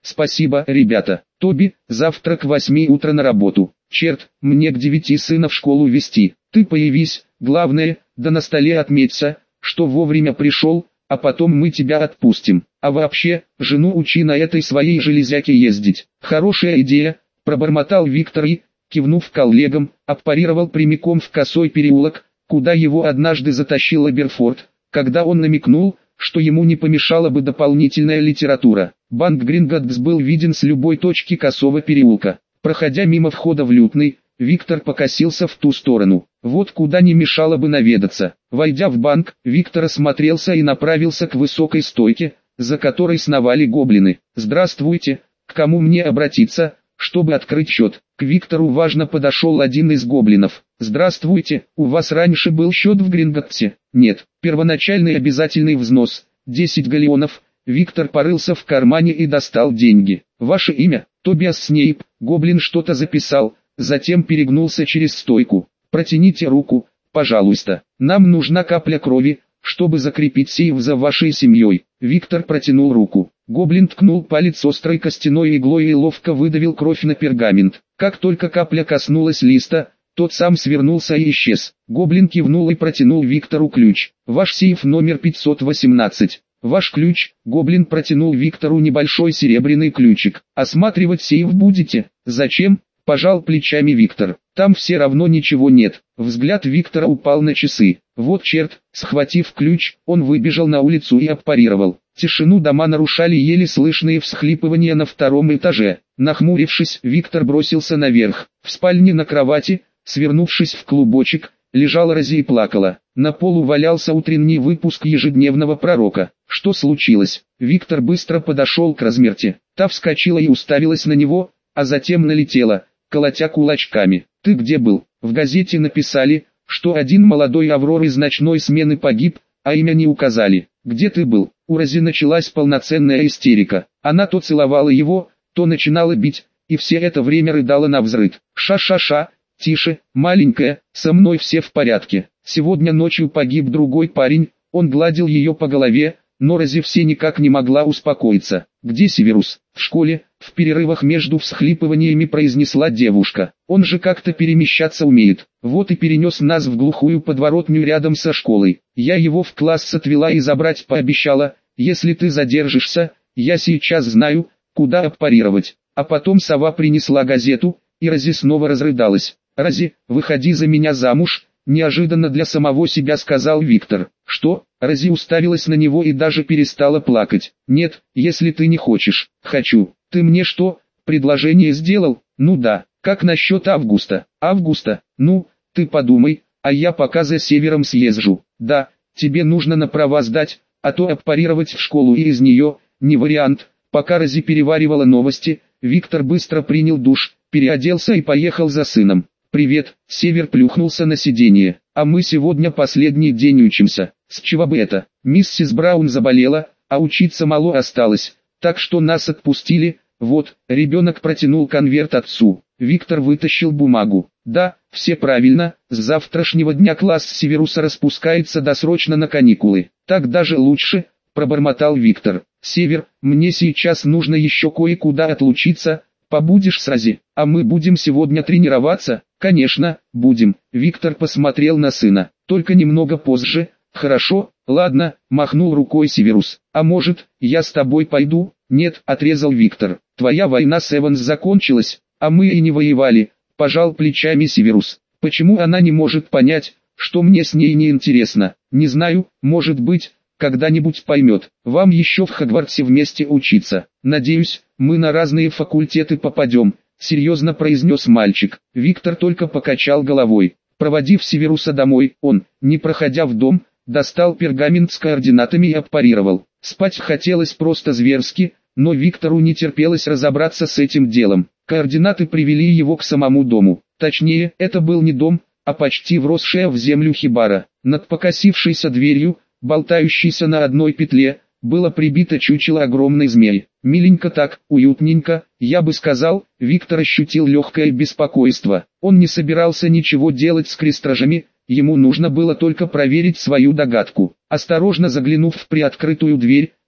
Спасибо, ребята. Тоби, завтра к 8 утра на работу. Черт, мне к 9 сына в школу везти. Ты появись, главное, да на столе отметься, что вовремя пришел, а потом мы тебя отпустим. А вообще, жену учи на этой своей железяке ездить. Хорошая идея, пробормотал Виктор и, кивнув коллегам, отпарировал прямиком в Косой переулок, куда его однажды затащил Эберфорд, когда он намекнул, что ему не помешала бы дополнительная литература. Банк Гринготтс был виден с любой точки Косого переулка. Проходя мимо входа в Лютный, Виктор покосился в ту сторону. Вот куда не мешало бы наведаться. Войдя в банк, Виктор осмотрелся и направился к высокой стойке, за которой сновали гоблины. «Здравствуйте, к кому мне обратиться, чтобы открыть счет?» К Виктору важно подошел один из гоблинов. «Здравствуйте, у вас раньше был счет в Гринготтсе?» «Нет, первоначальный обязательный взнос, 10 галлеонов». Виктор порылся в кармане и достал деньги. «Ваше имя?» «Тобиас Снейп». Гоблин что-то записал, затем перегнулся через стойку. «Протяните руку, пожалуйста. Нам нужна капля крови, чтобы закрепить сейф за вашей семьей». Виктор протянул руку. Гоблин ткнул палец острой костяной иглой и ловко выдавил кровь на пергамент. Как только капля коснулась листа, тот сам свернулся и исчез. Гоблин кивнул и протянул Виктору ключ. «Ваш сейф номер 518. Ваш ключ». Гоблин протянул Виктору небольшой серебряный ключик. «Осматривать сейф будете?» «Зачем?» – пожал плечами Виктор. «Там все равно ничего нет». Взгляд Виктора упал на часы. Вот черт, схватив ключ, он выбежал на улицу и аппарировал. Тишину дома нарушали еле слышные всхлипывания на втором этаже. Нахмурившись, Виктор бросился наверх. В спальне на кровати, свернувшись в клубочек, лежала Рози и плакала. На полу валялся утренний выпуск ежедневного пророка. Что случилось? Виктор быстро подошел к Размерте. Та вскочила и уставилась на него, а затем налетела, колотя кулачками. «Ты где был?» «В газете написали, что один молодой Аврор из ночной смены погиб, а имя не указали. Где ты был?» У Рози началась полноценная истерика. Она то целовала его, то начинала бить, и все это время рыдала навзрыд. «Ша-ша-ша, тише, маленькая, со мной все в порядке. Сегодня ночью погиб другой парень». Он гладил ее по голове, но Рози все никак не могла успокоиться. «Где Северус?» «В школе», — в перерывах между всхлипываниями произнесла девушка. «Он же как-то перемещаться умеет. Вот и перенес нас в глухую подворотню рядом со школой. Я его в класс отвела и забрать пообещала. Если ты задержишься, я сейчас знаю, куда аппарировать». А потом сова принесла газету, и Рози снова разрыдалась. «Рози, выходи за меня замуж», — неожиданно для самого себя сказал Виктор. «Что?» Рози уставилась на него и даже перестала плакать. «Нет, если ты не хочешь». «Хочу». «Ты мне что, предложение сделал?» «Ну да». «Как насчет Августа?» «Августа? Ну, ты подумай, а я пока за Севером съезжу». «Да, тебе нужно на права сдать, а то аппарировать в школу и из нее, не вариант». Пока Рози переваривала новости, Виктор быстро принял душ, переоделся и поехал за сыном. «Привет», — Север плюхнулся на сиденье. «А мы сегодня последний день учимся». «С чего бы это? Миссис Браун заболела, а учиться мало осталось, так что нас отпустили». «Вот», — ребенок протянул конверт отцу. Виктор вытащил бумагу. «Да, все правильно, с завтрашнего дня класс Северуса распускается досрочно на каникулы». «Так даже лучше», — пробормотал Виктор. «Север, мне сейчас нужно еще кое-куда отлучиться. Побудешь с Рози? А мы будем сегодня тренироваться?» «Конечно, будем». Виктор посмотрел на сына. «Только немного позже». «Хорошо, ладно», — махнул рукой Северус. «А может, я с тобой пойду?» «Нет», — отрезал Виктор. «Твоя война с Эванс закончилась, а мы и не воевали», — пожал плечами Северус. «Почему она не может понять, что мне с ней не интересно?» «Не знаю, может быть, когда-нибудь поймет. Вам еще в Хогвартсе вместе учиться. Надеюсь, мы на разные факультеты попадем», — серьезно произнес мальчик. Виктор только покачал головой. Проводив Северуса домой, он, не проходя в дом, достал пергамент с координатами и аппарировал. Спать хотелось просто зверски, но Виктору не терпелось разобраться с этим делом. Координаты привели его к самому дому. Точнее, это был не дом, а почти вросшая в землю хибара. Над покосившейся дверью, болтающейся на одной петле, было прибито чучело огромной змеи. Миленько так, уютненько, я бы сказал. Виктор ощутил легкое беспокойство. Он не собирался ничего делать с крестражами, ему нужно было только проверить свою догадку. Осторожно заглянув в приоткрытую дверь,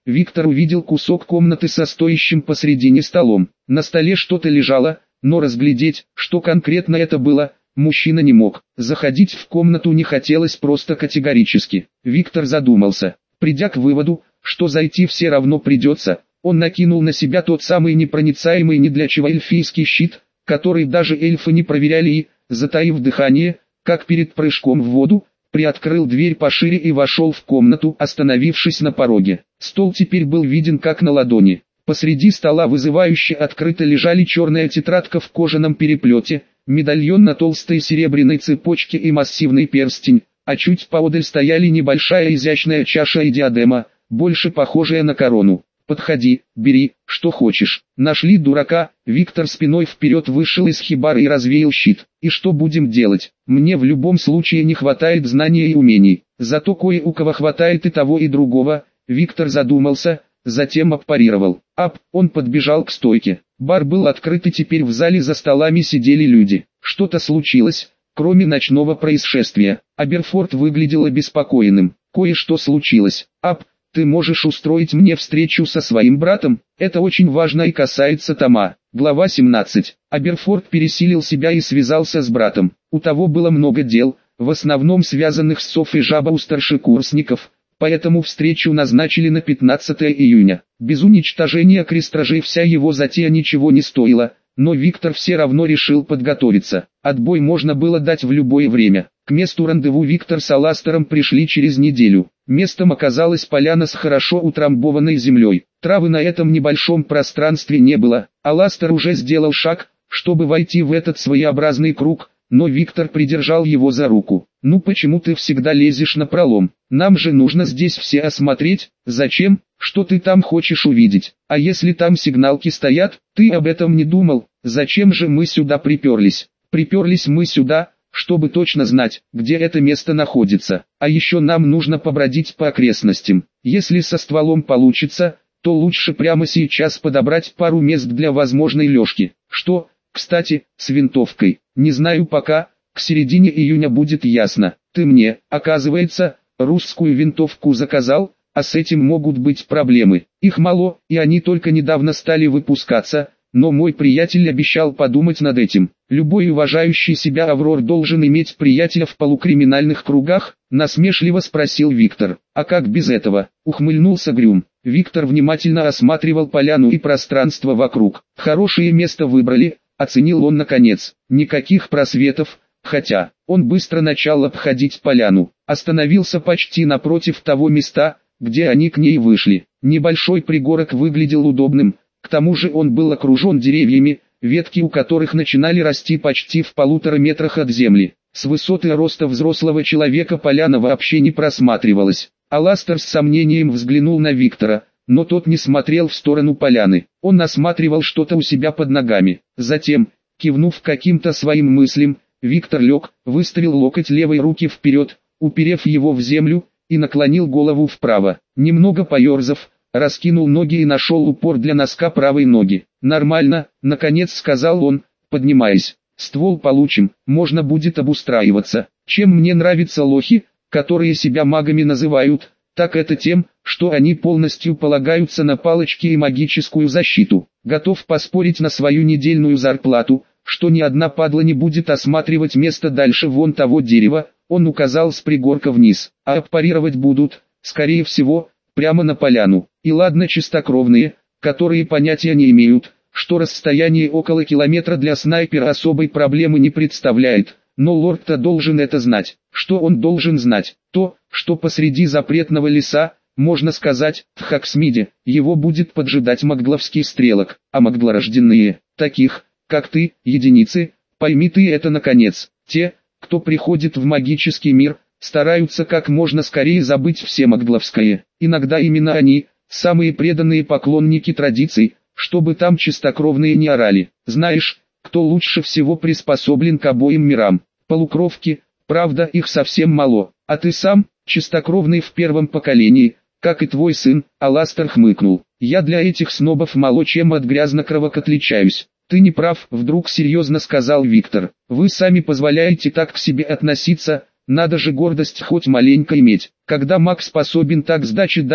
Виктор увидел кусок комнаты со стоящим посредине столом. На столе что-то лежало, но разглядеть, что конкретно это было, мужчина не мог. Заходить в комнату не хотелось просто категорически. Виктор задумался. Придя к выводу, что зайти все равно придется, он накинул на себя тот самый непроницаемый ни для чего эльфийский щит, который даже эльфы не проверяли и, затаив дыхание, как перед прыжком в воду, приоткрыл дверь пошире и вошел в комнату, остановившись на пороге. Стол теперь был виден как на ладони. Посреди стола вызывающе открыто лежали черная тетрадка в кожаном переплете, медальон на толстой серебряной цепочке и массивный перстень, а чуть поодаль стояли небольшая изящная чаша и диадема, больше похожая на корону. «Подходи, бери, что хочешь». Нашли дурака, Виктор спиной вперед вышел из хибары и развеял щит. «И что будем делать? Мне в любом случае не хватает знаний и умений. Зато кое у кого хватает и того и другого». Виктор задумался, затем отпарировал. Он подбежал к стойке. Бар был открыт и теперь в зале за столами сидели люди. Что-то случилось, кроме ночного происшествия. Аберфорд выглядел обеспокоенным. «Кое-что случилось. Ты можешь устроить мне встречу со своим братом? Это очень важно и касается Тома». Глава 17. Аберфорд пересилил себя и связался с братом. У того было много дел, в основном связанных с Соф и Жаба у старшекурсников, поэтому встречу назначили на 15 июня. Без уничтожения крестражей вся его затея ничего не стоила, но Виктор все равно решил подготовиться. Отбой можно было дать в любое время. К месту рандеву Виктор с Аластером пришли через неделю. Местом оказалась поляна с хорошо утрамбованной землей. Травы на этом небольшом пространстве не было. Аластер уже сделал шаг, чтобы войти в этот своеобразный круг, но Виктор придержал его за руку. «Ну почему ты всегда лезешь напролом? Нам же нужно здесь все осмотреть». «Зачем? Что ты там хочешь увидеть? А если там сигналки стоят, ты об этом не думал? Зачем же мы сюда приперлись?» «Приперлись мы сюда, чтобы точно знать, где это место находится. А еще нам нужно побродить по окрестностям. Если со стволом получится, то лучше прямо сейчас подобрать пару мест для возможной лёжки. Что, кстати, с винтовкой? Не знаю пока, к середине июня будет ясно. Ты мне, оказывается, русскую винтовку заказал, а с этим могут быть проблемы. Их мало, и они только недавно стали выпускаться, но мой приятель обещал подумать над этим. Любой уважающий себя Аврор должен иметь приятеля в полукриминальных кругах, насмешливо спросил Виктор. А как без этого? Ухмыльнулся Грюм. Виктор внимательно осматривал поляну и пространство вокруг. Хорошее место выбрали, оценил он наконец. Никаких просветов, хотя, он быстро начал обходить поляну. Остановился почти напротив того места, где они к ней вышли. Небольшой пригорок выглядел удобным, к тому же он был окружен деревьями, ветки у которых начинали расти почти в 1,5 метрах от земли. С высоты роста взрослого человека поляна вообще не просматривалась. Аластер с сомнением взглянул на Виктора, но тот не смотрел в сторону поляны. Он осматривал что-то у себя под ногами. Затем, кивнув каким-то своим мыслям, Виктор лег, выставил локоть левой руки вперед, уперев его в землю, и наклонил голову вправо. Немного поерзав, раскинул ноги и нашел упор для носка правой ноги. «Нормально», — наконец сказал он, поднимаясь. «Ствол получим, можно будет обустраиваться. Чем мне нравятся лохи, которые себя магами называют, так это тем, что они полностью полагаются на палочки и магическую защиту. Готов поспорить на свою недельную зарплату, что ни одна падла не будет осматривать место дальше вон того дерева», он указал с пригорка вниз, «а аппарировать будут, скорее всего, прямо на поляну. И ладно чистокровные, которые понятия не имеют, что расстояние около километра для снайпера особой проблемы не представляет, но лорд-то должен это знать». Что он должен знать? То, что посреди запретного леса, можно сказать, в Хаксмиде, его будет поджидать магдловский стрелок, а магдлорожденные, таких, как ты, единицы, пойми ты это наконец, те, кто приходит в магический мир, стараются как можно скорее забыть все магдловское. Иногда именно они, самые преданные поклонники традиций, чтобы там чистокровные не орали. Знаешь, кто лучше всего приспособлен к обоим мирам? Полукровки, правда их совсем мало, а ты сам, чистокровный в первом поколении, как и твой сын, Аластер хмыкнул. Я для этих снобов мало чем от грязнокровок отличаюсь. Ты не прав, вдруг серьезно сказал Виктор. Вы сами позволяете так к себе относиться, надо же гордость хоть маленько иметь. Когда маг способен так сдачи дать,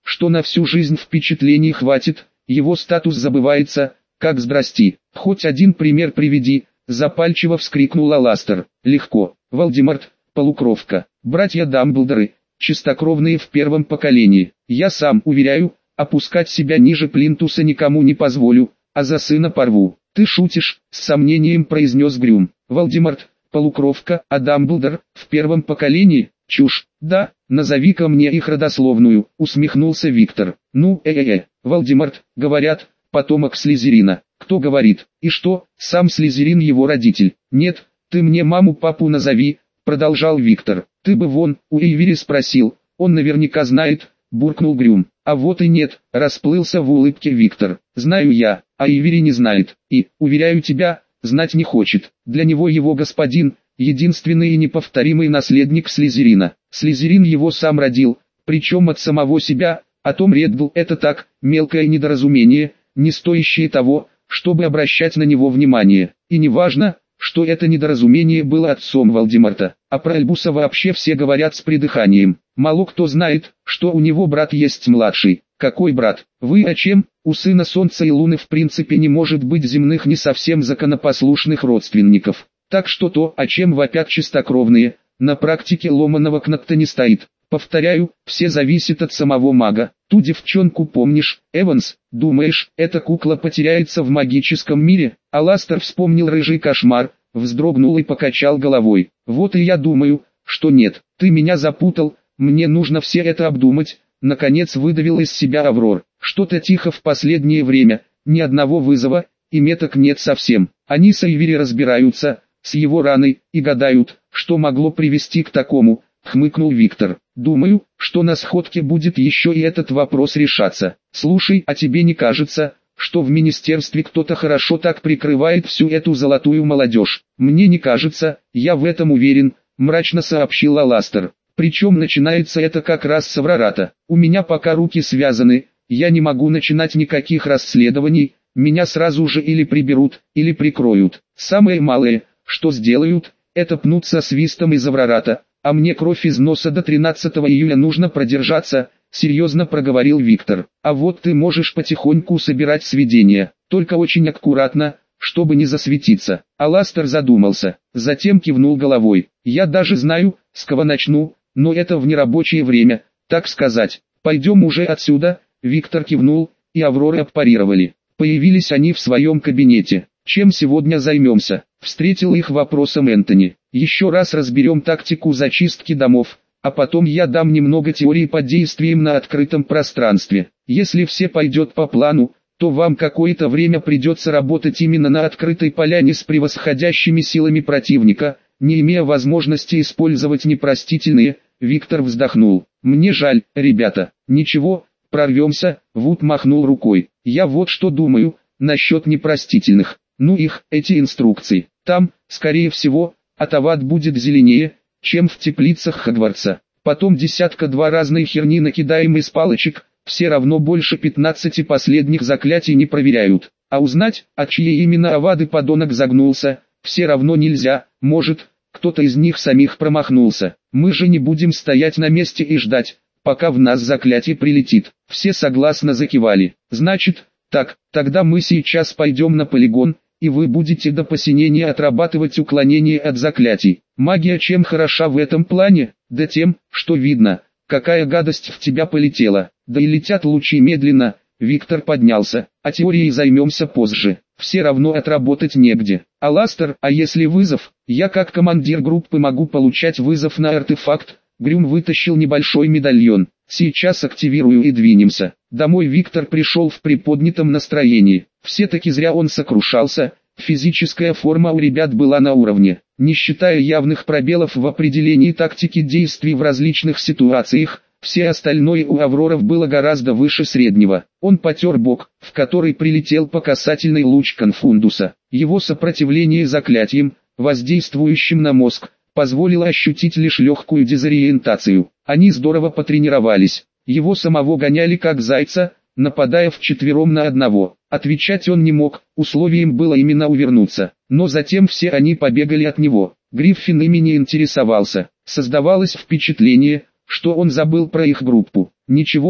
что на всю жизнь впечатлений хватит, его статус забывается, как здрасти. Хоть один пример приведи, запальчиво вскрикнул Аластер. Легко. Волдеморт, полукровка, братья Дамблдоры, чистокровные в первом поколении. Я сам, уверяю, опускать себя ниже плинтуса никому не позволю, а за сына порву. Ты шутишь, с сомнением произнес Грюм. Волдеморт, полукровка, а Дамблдор, в первом поколении? Чушь. Да, назови-ка мне их родословную, усмехнулся Виктор. Ну, Волдеморт, говорят, потомок Слизерина. Кто говорит? И что, сам Слизерин его родитель? Нет, ты мне маму-папу назови, продолжал Виктор. Ты бы вон, у Эйвери спросил, он наверняка знает, буркнул Грюм. А вот и нет, расплылся в улыбке Виктор. Знаю я, а Эйвери не знает, и, уверяю тебя, знать не хочет. Для него его господин, единственный и неповторимый наследник Слизерина. Слизерин его сам родил, причем от самого себя, а Том Реддл это так, мелкое недоразумение, не стоящее того, чтобы обращать на него внимание. И не важно, что это недоразумение было отцом Волдеморта, а про Альбуса вообще все говорят с придыханием. Мало кто знает, что у него брат есть младший. Какой брат? Вы о чем? У сына Солнца и Луны в принципе не может быть земных не совсем законопослушных родственников. Так что то, о чем вопят чистокровные, на практике ломаного кнопта не стоит. Повторяю, все зависит от самого мага. Ту девчонку помнишь, Эванс, думаешь, эта кукла потеряется в магическом мире? Аластер вспомнил рыжий кошмар, вздрогнул и покачал головой. Вот и я думаю, что нет, ты меня запутал, мне нужно все это обдумать. Наконец выдавил из себя Аврор. Что-то тихо в последнее время, ни одного вызова, и меток нет совсем. Они с Эйвери разбираются, с его раной, и гадают, что могло привести к такому, хмыкнул Виктор. Думаю, что на сходке будет еще и этот вопрос решаться. Слушай, а тебе не кажется, что в министерстве кто-то хорошо так прикрывает всю эту золотую молодежь? Мне не кажется, я в этом уверен, мрачно сообщил Аластер. Причем начинается это как раз с Аврората. У меня пока руки связаны, я не могу начинать никаких расследований, меня сразу же или приберут, или прикроют. Самое малое, что сделают, это пнут со свистом из Аврората, а мне кровь из носа до 13 июля нужно продержаться, серьезно проговорил Виктор. А вот ты можешь потихоньку собирать сведения, только очень аккуратно, чтобы не засветиться. Аластер задумался, затем кивнул головой. Я даже знаю, с кого начну, но это в нерабочее время, так сказать. Пойдем уже отсюда, Виктор кивнул, и Авроры аппарировали. Появились они в своем кабинете. Чем сегодня займемся? Встретил их вопросом Энтони. Еще раз разберем тактику зачистки домов, а потом я дам немного теории под действием на открытом пространстве. Если все пойдет по плану, то вам какое-то время придется работать именно на открытой поляне с превосходящими силами противника, не имея возможности использовать непростительные. Виктор вздохнул. Мне жаль, ребята. Ничего, прорвемся, Вуд махнул рукой. Я вот что думаю, насчет непростительных. Ну их, эти инструкции. Там, скорее всего, Атават будет зеленее, чем в теплицах Хогвартса. Потом десятка-два разной херни накидаем из палочек, все равно больше 15 последних заклятий не проверяют. А узнать, от чьей именно авады подонок загнулся, все равно нельзя, может, кто-то из них самих промахнулся. Мы же не будем стоять на месте и ждать, пока в нас заклятие прилетит. Все согласно закивали. Значит, так, тогда мы сейчас пойдем на полигон, и вы будете до посинения отрабатывать уклонение от заклятий. Магия чем хороша в этом плане? Да тем, что видно, какая гадость в тебя полетела. Да и летят лучи медленно. Виктор поднялся. А теорией займемся позже. Все равно отработать негде. Аластер, а если вызов? Я как командир группы могу получать вызов на артефакт. Грюм вытащил небольшой медальон. Сейчас активирую и двинемся. Домой Виктор пришел в приподнятом настроении. Все-таки зря он сокрушался. Физическая форма у ребят была на уровне. Не считая явных пробелов в определении тактики действий в различных ситуациях, все остальное у Авроров было гораздо выше среднего. Он потер бок, в который прилетел по касательной луч конфундуса. Его сопротивление заклятиям, воздействующим на мозг, позволило ощутить лишь легкую дезориентацию. Они здорово потренировались. Его самого гоняли как зайца, нападая вчетвером на одного. Отвечать он не мог, условием было именно увернуться. Но затем все они побегали от него. Гриффин ими не интересовался. Создавалось впечатление, что он забыл про их группу. Ничего,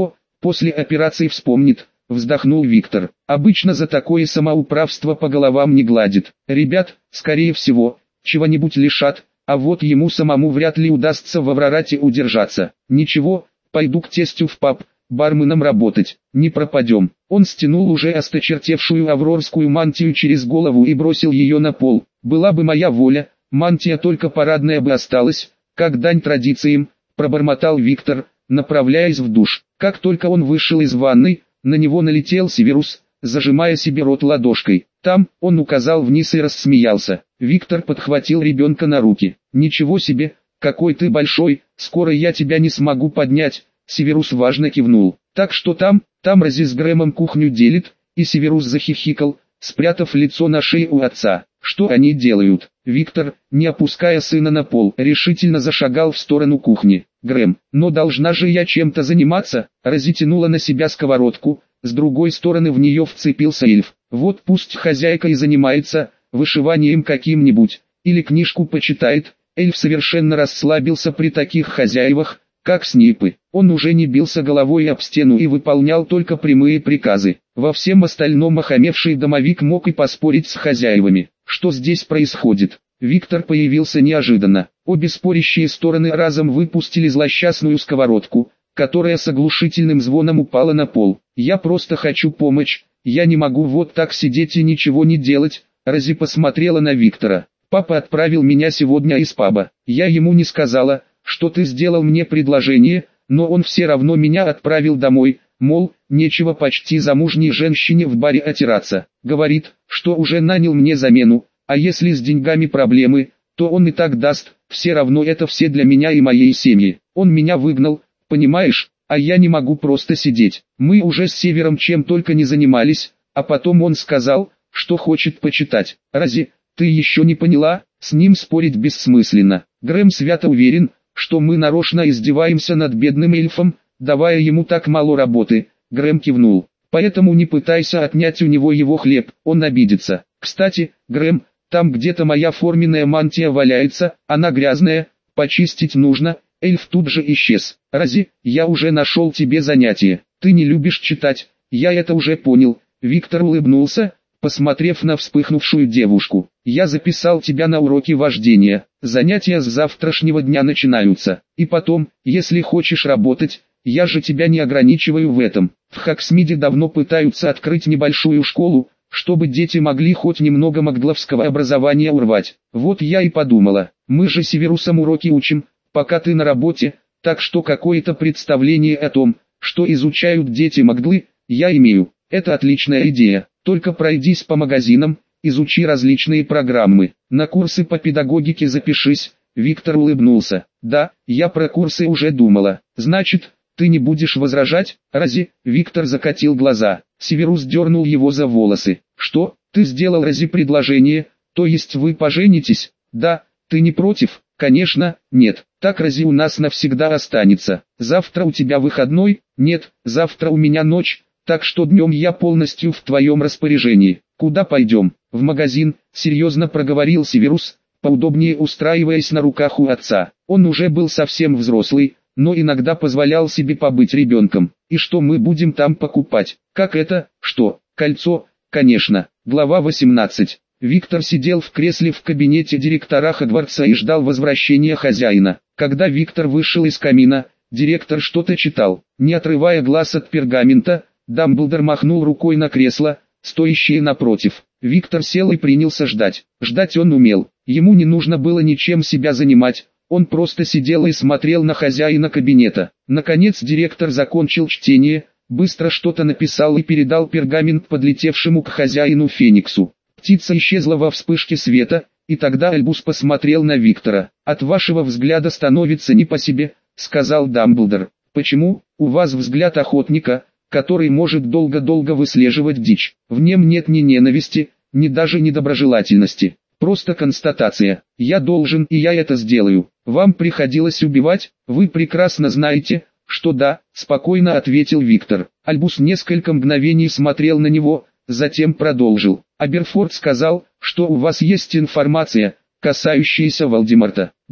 после операции вспомнит, вздохнул Виктор. Обычно за такое самоуправство по головам не гладит. Ребят, скорее всего, чего-нибудь лишат, а вот ему самому вряд ли удастся в Аврорате удержаться. Ничего, пойду к тестю в паб, барменом работать, не пропадем. Он стянул уже осточертевшую аврорскую мантию через голову и бросил ее на пол. Была бы моя воля, мантия только парадная бы осталась, как дань традициям, пробормотал Виктор, направляясь в душ. Как только он вышел из ванной, на него налетел Северус, зажимая себе рот ладошкой. Там, он указал вниз и рассмеялся. Виктор подхватил ребенка на руки. «Ничего себе, какой ты большой, скоро я тебя не смогу поднять», Северус важно кивнул. «Так что там Рози с Грэмом кухню делит», и Северус захихикал, спрятав лицо на шее у отца. «Что они делают?» Виктор, не опуская сына на пол, решительно зашагал в сторону кухни. «Грэм, но должна же я чем-то заниматься», Рози тянула на себя сковородку, с другой стороны в нее вцепился эльф. «Вот пусть хозяйка и занимается вышиванием каким-нибудь, или книжку почитает». Эльф совершенно расслабился при таких хозяевах, как Снипы. Он уже не бился головой об стену и выполнял только прямые приказы. Во всем остальном охамевший домовик мог и поспорить с хозяевами. Что здесь происходит? Виктор появился неожиданно. Обе спорящие стороны разом выпустили злосчастную сковородку, которая с оглушительным звоном упала на пол. «Я просто хочу помочь, я не могу вот так сидеть и ничего не делать», Рози посмотрела на Виктора. «Папа отправил меня сегодня из паба. Я ему не сказала, что ты сделал мне предложение, но он все равно меня отправил домой, мол, нечего почти замужней женщине в баре отираться. Говорит, что уже нанял мне замену, а если с деньгами проблемы, то он и так даст, все равно это все для меня и моей семьи. Он меня выгнал, понимаешь, а я не могу просто сидеть. Мы уже с Севером чем только не занимались, а потом он сказал, что хочет почитать. Рози, ты еще не поняла, с ним спорить бессмысленно. Грэм свято уверен, что мы нарочно издеваемся над бедным эльфом, давая ему так мало работы. Грэм кивнул. Поэтому не пытайся отнять у него его хлеб, он обидится. Кстати, Грэм, там где-то моя форменная мантия валяется, она грязная, почистить нужно. Эльф тут же исчез. Рози, я уже нашел тебе занятие. Ты не любишь читать, я это уже понял. Виктор улыбнулся, посмотрев на вспыхнувшую девушку. «Я записал тебя на уроки вождения, занятия с завтрашнего дня начинаются. И потом, если хочешь работать, я же тебя не ограничиваю в этом. В Хоксмиде давно пытаются открыть небольшую школу, чтобы дети могли хоть немного магдловского образования урвать. Вот я и подумала, мы же Северусом уроки учим, пока ты на работе, так что какое-то представление о том, что изучают дети магдлы, я имею. Это отличная идея. Только пройдись по магазинам, изучи различные программы. На курсы по педагогике запишись». Виктор улыбнулся. «Да, я про курсы уже думала. Значит, ты не будешь возражать, Рози?» Виктор закатил глаза. Северус дернул его за волосы. «Что, ты сделал Рози предложение, то есть вы поженитесь?» «Да, ты не против?» «Конечно, нет. Так Рози у нас навсегда останется. Завтра у тебя выходной?» «Нет, завтра у меня ночь. Так что днем я полностью в твоем распоряжении. Куда пойдем?» «В магазин», серьезно проговорил Северус, поудобнее устраиваясь на руках у отца. Он уже был совсем взрослый, но иногда позволял себе побыть ребенком. «И что мы будем там покупать?» «Как это, что? Кольцо?» «Конечно». Глава 18. Виктор сидел в кресле в кабинете директора Хогвартса и ждал возвращения хозяина. Когда Виктор вышел из камина, директор что-то читал. Не отрывая глаз от пергамента, Дамблдор махнул рукой на кресло, стоящее напротив. Виктор сел и принялся ждать. Ждать он умел. Ему не нужно было ничем себя занимать. Он просто сидел и смотрел на хозяина кабинета. Наконец директор закончил чтение, быстро что-то написал и передал пергамент подлетевшему к хозяину Фениксу. Птица исчезла во вспышке света, и тогда Альбус посмотрел на Виктора. «От вашего взгляда становится не по себе», — сказал Дамблдор. «Почему? У вас взгляд охотника, который может долго-долго выслеживать дичь. В нем нет ни ненависти, ни даже недоброжелательности. Просто констатация. Я должен и я это сделаю. Вам приходилось убивать? Вы прекрасно знаете, что да», — спокойно ответил Виктор. Альбус несколько мгновений смотрел на него, затем продолжил. «Аберфорд сказал, что у вас есть информация, касающаяся Волдеморта». «Да,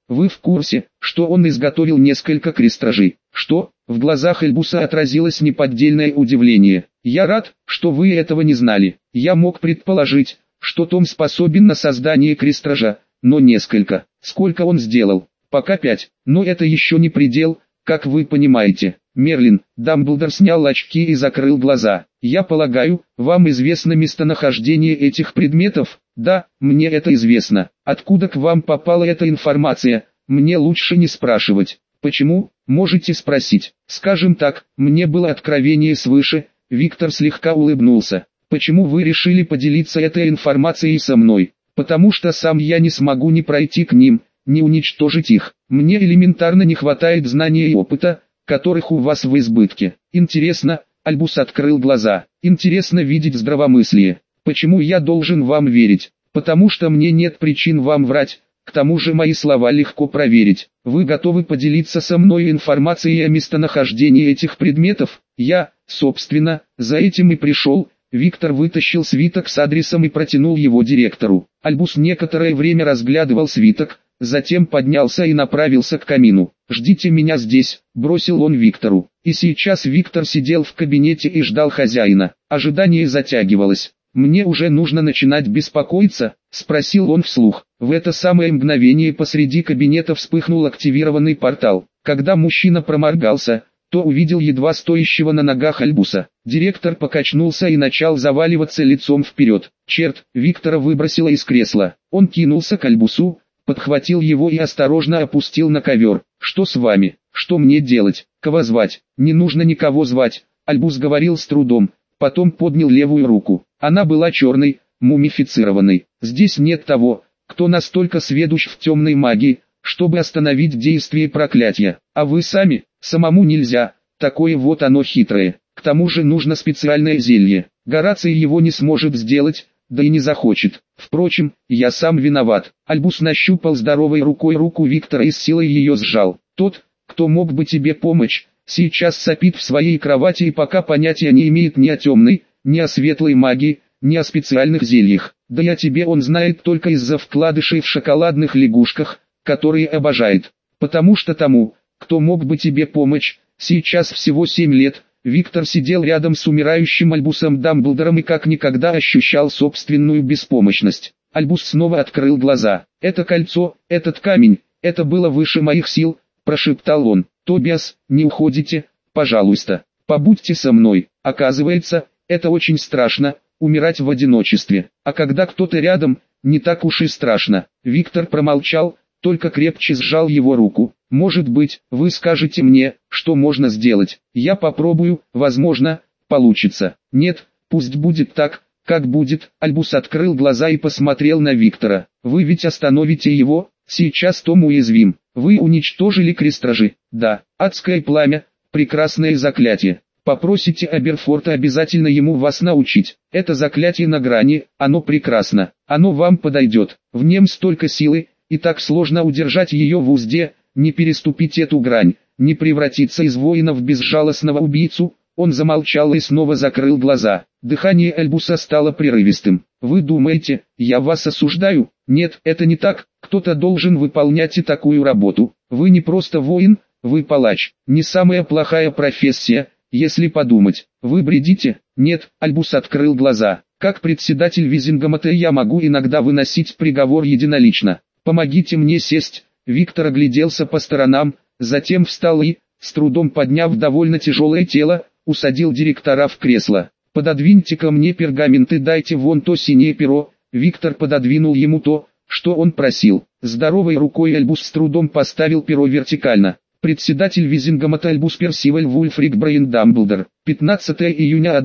Вы в курсе, что он изготовил несколько крестражей? Что? В глазах Альбуса отразилось неподдельное удивление. Я рад, что вы этого не знали. Я мог предположить, что Том способен на создание крестража, но несколько. Сколько он сделал? Пока 5. Но это еще не предел, как вы понимаете. Мерлин, Дамблдор снял очки и закрыл глаза. Я полагаю, вам известно местонахождение этих предметов? Да, мне это известно. Откуда к вам попала эта информация? Мне лучше не спрашивать. Почему? Можете спросить. Скажем так, мне было откровение свыше. Виктор слегка улыбнулся. Почему вы решили поделиться этой информацией со мной? Потому что сам я не смогу ни пройти к ним, ни уничтожить их. Мне элементарно не хватает знания и опыта, которых у вас в избытке. Интересно, Альбус открыл глаза. Интересно видеть здравомыслие. Почему я должен вам верить? Потому что мне нет причин вам врать. К тому же мои слова легко проверить. Вы готовы поделиться со мной информацией о местонахождении этих предметов? Я, собственно, за этим и пришел. Виктор вытащил свиток с адресом и протянул его директору. Альбус некоторое время разглядывал свиток, затем поднялся и направился к камину. «Ждите меня здесь», — бросил он Виктору. И сейчас Виктор сидел в кабинете и ждал хозяина. Ожидание затягивалось. «Мне уже нужно начинать беспокоиться?» — спросил он вслух. В это самое мгновение посреди кабинета вспыхнул активированный портал. Когда мужчина проморгался, то увидел едва стоящего на ногах Альбуса. Директор покачнулся и начал заваливаться лицом вперед. Черт, Виктора выбросило из кресла. Он кинулся к Альбусу, подхватил его и осторожно опустил на ковер. «Что с вами? Что мне делать? Кого звать?» «Не нужно никого звать», Альбус говорил с трудом. Потом поднял левую руку. Она была черной, мумифицированной. «Здесь нет того, кто настолько сведущ в темной магии, чтобы остановить действие проклятия. А вы сами? Самому нельзя. Такое вот оно хитрое. К тому же нужно специальное зелье. Гораций его не сможет сделать, да и не захочет. Впрочем, я сам виноват». Альбус нащупал здоровой рукой руку Виктора и с силой ее сжал. «Тот, кто мог бы тебе помочь, сейчас сопит в своей кровати и пока понятия не имеет ни о темной, ни о светлой магии, ни о специальных зельях. Да и о тебе он знает только из-за вкладышей в шоколадных лягушках, которые обожает. Потому что тому, кто мог бы тебе помочь, сейчас всего 7 лет». Виктор сидел рядом с умирающим Альбусом Дамблдором и как никогда ощущал собственную беспомощность. Альбус снова открыл глаза. «Это кольцо, этот камень, это было выше моих сил», – прошептал он. «Тобиас, не уходите, пожалуйста, побудьте со мной. Оказывается, это очень страшно, умирать в одиночестве. А когда кто-то рядом, не так уж и страшно». Виктор промолчал, только крепче сжал его руку. «Может быть, вы скажете мне, что можно сделать. Я попробую, возможно, получится». «Нет, пусть будет так, как будет». Альбус открыл глаза и посмотрел на Виктора. «Вы ведь остановите его? Сейчас Том уязвим. Вы уничтожили крестражи?» «Да, адское пламя, прекрасное заклятие. Попросите Аберфорта обязательно ему вас научить. Это заклятие на грани, оно прекрасно. Оно вам подойдет. В нем столько силы, и так сложно удержать ее в узде, не переступить эту грань, не превратиться из воина в безжалостного убийцу». Он замолчал и снова закрыл глаза. Дыхание Альбуса стало прерывистым. «Вы думаете, я вас осуждаю? Нет, это не так. Кто-то должен выполнять и такую работу. Вы не просто воин, вы палач. Не самая плохая профессия, если подумать. Вы бредите?» «Нет», Альбус открыл глаза. «Как председатель Визингамата я могу иногда выносить приговор единолично. Помогите мне сесть». Виктор огляделся по сторонам, затем встал и, с трудом подняв довольно тяжелое тело, усадил директора в кресло. «Пододвиньте ко мне пергамент и дайте вон то синее перо». Виктор пододвинул ему то, что он просил. Здоровой рукой Альбус с трудом поставил перо вертикально. Председатель Визингамата Альбус Персиваль Вульфрик Брайан Дамблдор. 15 июня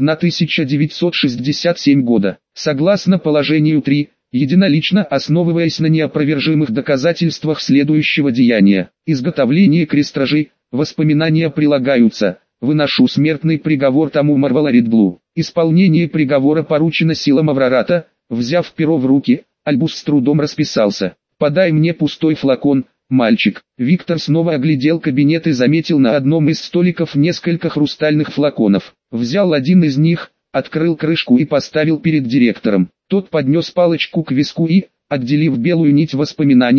1967 года. Согласно положению 3, единолично основываясь на неопровержимых доказательствах следующего деяния, изготовление крестражей, воспоминания прилагаются, выношу смертный приговор тому Марвала Редблу. Исполнение приговора поручено силам Аврората. Взяв перо в руки, Альбус с трудом расписался. «Подай мне пустой флакон, мальчик». Виктор снова оглядел кабинет и заметил на одном из столиков несколько хрустальных флаконов. Взял один из них, открыл крышку и поставил перед директором. Тот поднес палочку к виску и, отделив белую нить воспоминаний,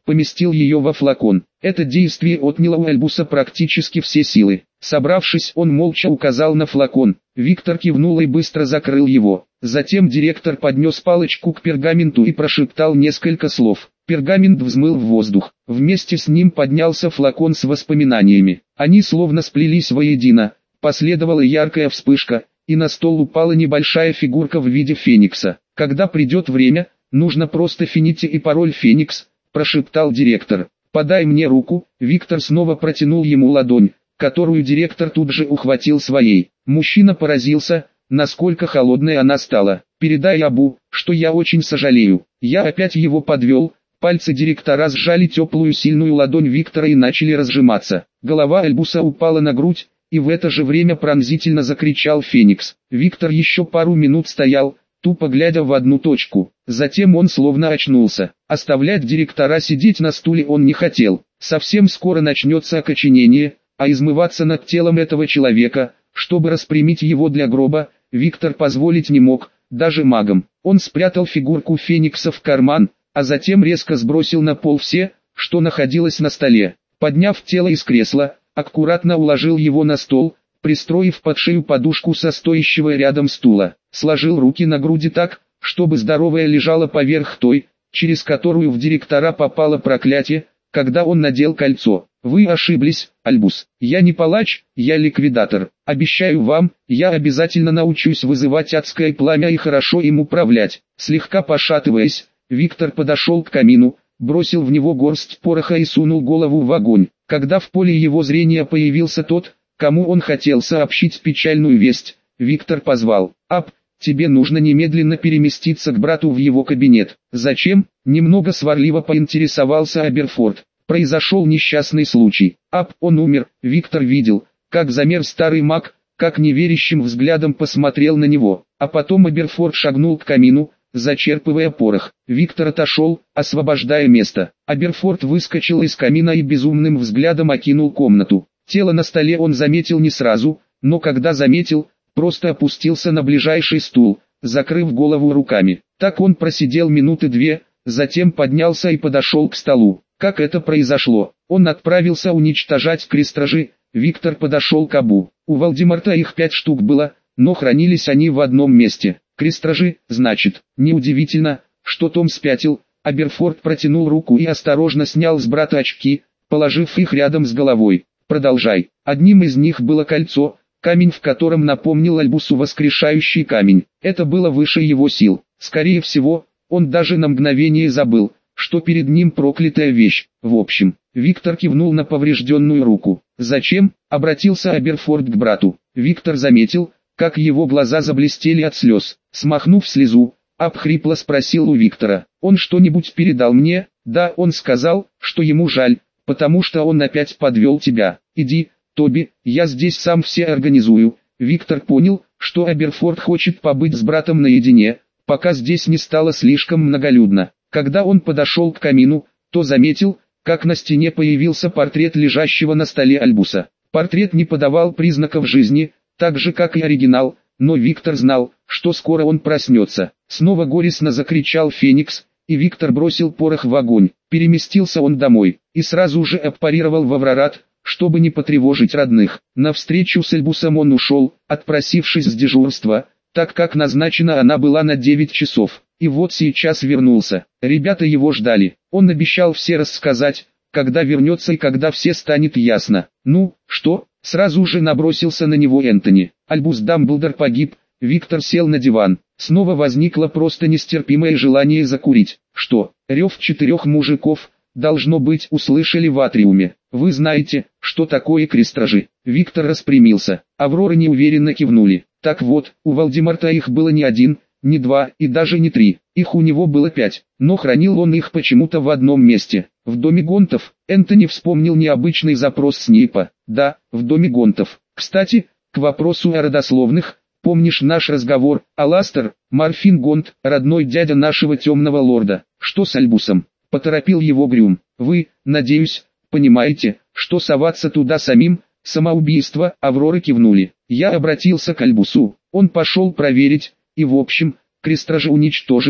поместил ее во флакон. Это действие отняло у Альбуса практически все силы. Собравшись, он молча указал на флакон. Виктор кивнул и быстро закрыл его. Затем директор поднес палочку к пергаменту и прошептал несколько слов. Пергамент взмыл в воздух. Вместе с ним поднялся флакон с воспоминаниями. Они словно сплелись воедино. Последовала яркая вспышка, и на стол упала небольшая фигурка в виде феникса. «Когда придет время, нужно просто фините и пароль «Феникс», – прошептал директор. «Подай мне руку». Виктор снова протянул ему ладонь, которую директор тут же ухватил своей. Мужчина поразился, насколько холодной она стала. «Передай Абу, что я очень сожалею». Я опять его подвел. Пальцы директора сжали теплую сильную ладонь Виктора и начали разжиматься. Голова Альбуса упала на грудь, и в это же время пронзительно закричал Феникс. Виктор еще пару минут стоял, тупо глядя в одну точку. Затем он словно очнулся. Оставлять директора сидеть на стуле он не хотел. Совсем скоро начнется окоченение, а измываться над телом этого человека, чтобы распрямить его для гроба, Виктор позволить не мог, даже магом. Он спрятал фигурку Феникса в карман, а затем резко сбросил на пол все, что находилось на столе. Подняв тело из кресла, аккуратно уложил его на стол, пристроив под шею подушку со стоящего рядом стула. Сложил руки на груди так, чтобы здоровая лежала поверх той, через которую в директора попало проклятие, когда он надел кольцо. «Вы ошиблись, Альбус. Я не палач, я ликвидатор. Обещаю вам, я обязательно научусь вызывать адское пламя и хорошо им управлять». Слегка пошатываясь, Виктор подошел к камину, бросил в него горсть пороха и сунул голову в огонь. Когда в поле его зрения появился тот, кому он хотел сообщить печальную весть, Виктор позвал: «Аб, тебе нужно немедленно переместиться к брату в его кабинет». «Зачем?» – немного сварливо поинтересовался Аберфорд. «Произошел несчастный случай. Аб, он умер». Виктор видел, как замер старый маг, как неверящим взглядом посмотрел на него, а потом Аберфорд шагнул к камину, зачерпывая порох. Виктор отошел, освобождая место. Аберфорд выскочил из камина и безумным взглядом окинул комнату. Тело на столе он заметил не сразу, но когда заметил, просто опустился на ближайший стул, закрыв голову руками. Так он просидел минуты две, затем поднялся и подошел к столу. Как это произошло? Он отправился уничтожать крестражи. Виктор подошел к Абу. У Вальдемарта их 5 штук было, но хранились они в одном месте. Крестражи, значит. Неудивительно, что Том спятил. Аберфорд протянул руку и осторожно снял с брата очки, положив их рядом с головой. «Продолжай». Одним из них было кольцо, камень в котором напомнил Альбусу воскрешающий камень. Это было выше его сил. Скорее всего, он даже на мгновение забыл, что перед ним проклятая вещь. В общем, Виктор кивнул на поврежденную руку. «Зачем?» — обратился Аберфорд к брату. Виктор заметил, как его глаза заблестели от слез. Смахнув слезу, Аб хрипло спросил у Виктора: «Он что-нибудь передал мне?» «Да, он сказал, что ему жаль, потому что он опять подвел тебя. Иди, Тоби, я здесь сам все организую». Виктор понял, что Аберфорд хочет побыть с братом наедине, пока здесь не стало слишком многолюдно. Когда он подошел к камину, то заметил, как на стене появился портрет лежащего на столе Альбуса. Портрет не подавал признаков жизни, так же как и оригинал, но Виктор знал, что скоро он проснется. Снова горестно закричал Феникс, и Виктор бросил порох в огонь. Переместился он домой, и сразу же аппарировал в Аврорат, чтобы не потревожить родных. На встречу с Альбусом он ушел, отпросившись с дежурства, так как назначена она была на 9 часов. И вот сейчас вернулся. Ребята его ждали. Он обещал все рассказать, когда вернется и когда все станет ясно. «Ну, что?» — сразу же набросился на него Энтони. «Альбус Дамблдор погиб». Виктор сел на диван. Снова возникло просто нестерпимое желание закурить. «Что?» — рев 4 мужиков, должно быть, услышали в атриуме. «Вы знаете, что такое крестражи?» Виктор распрямился. Авроры неуверенно кивнули. «Так вот, у Вальдемарта их было не 1, не 2 и даже не 3. Их у него было 5, но хранил он их почему-то в одном месте. В доме Гонтов». Энтони вспомнил необычный запрос Снейпа. «Да, в доме Гонтов. Кстати, к вопросу о родословных, помнишь наш разговор, Аластер, Марфин Гонт, родной дядя нашего темного лорда? Что с Альбусом?» — поторопил его Грюм. «Вы, надеюсь, понимаете, что соваться туда самим — самоубийство?» Авроры кивнули. «Я обратился к Альбусу, он пошел проверить, и в общем, крестражи уничтожены,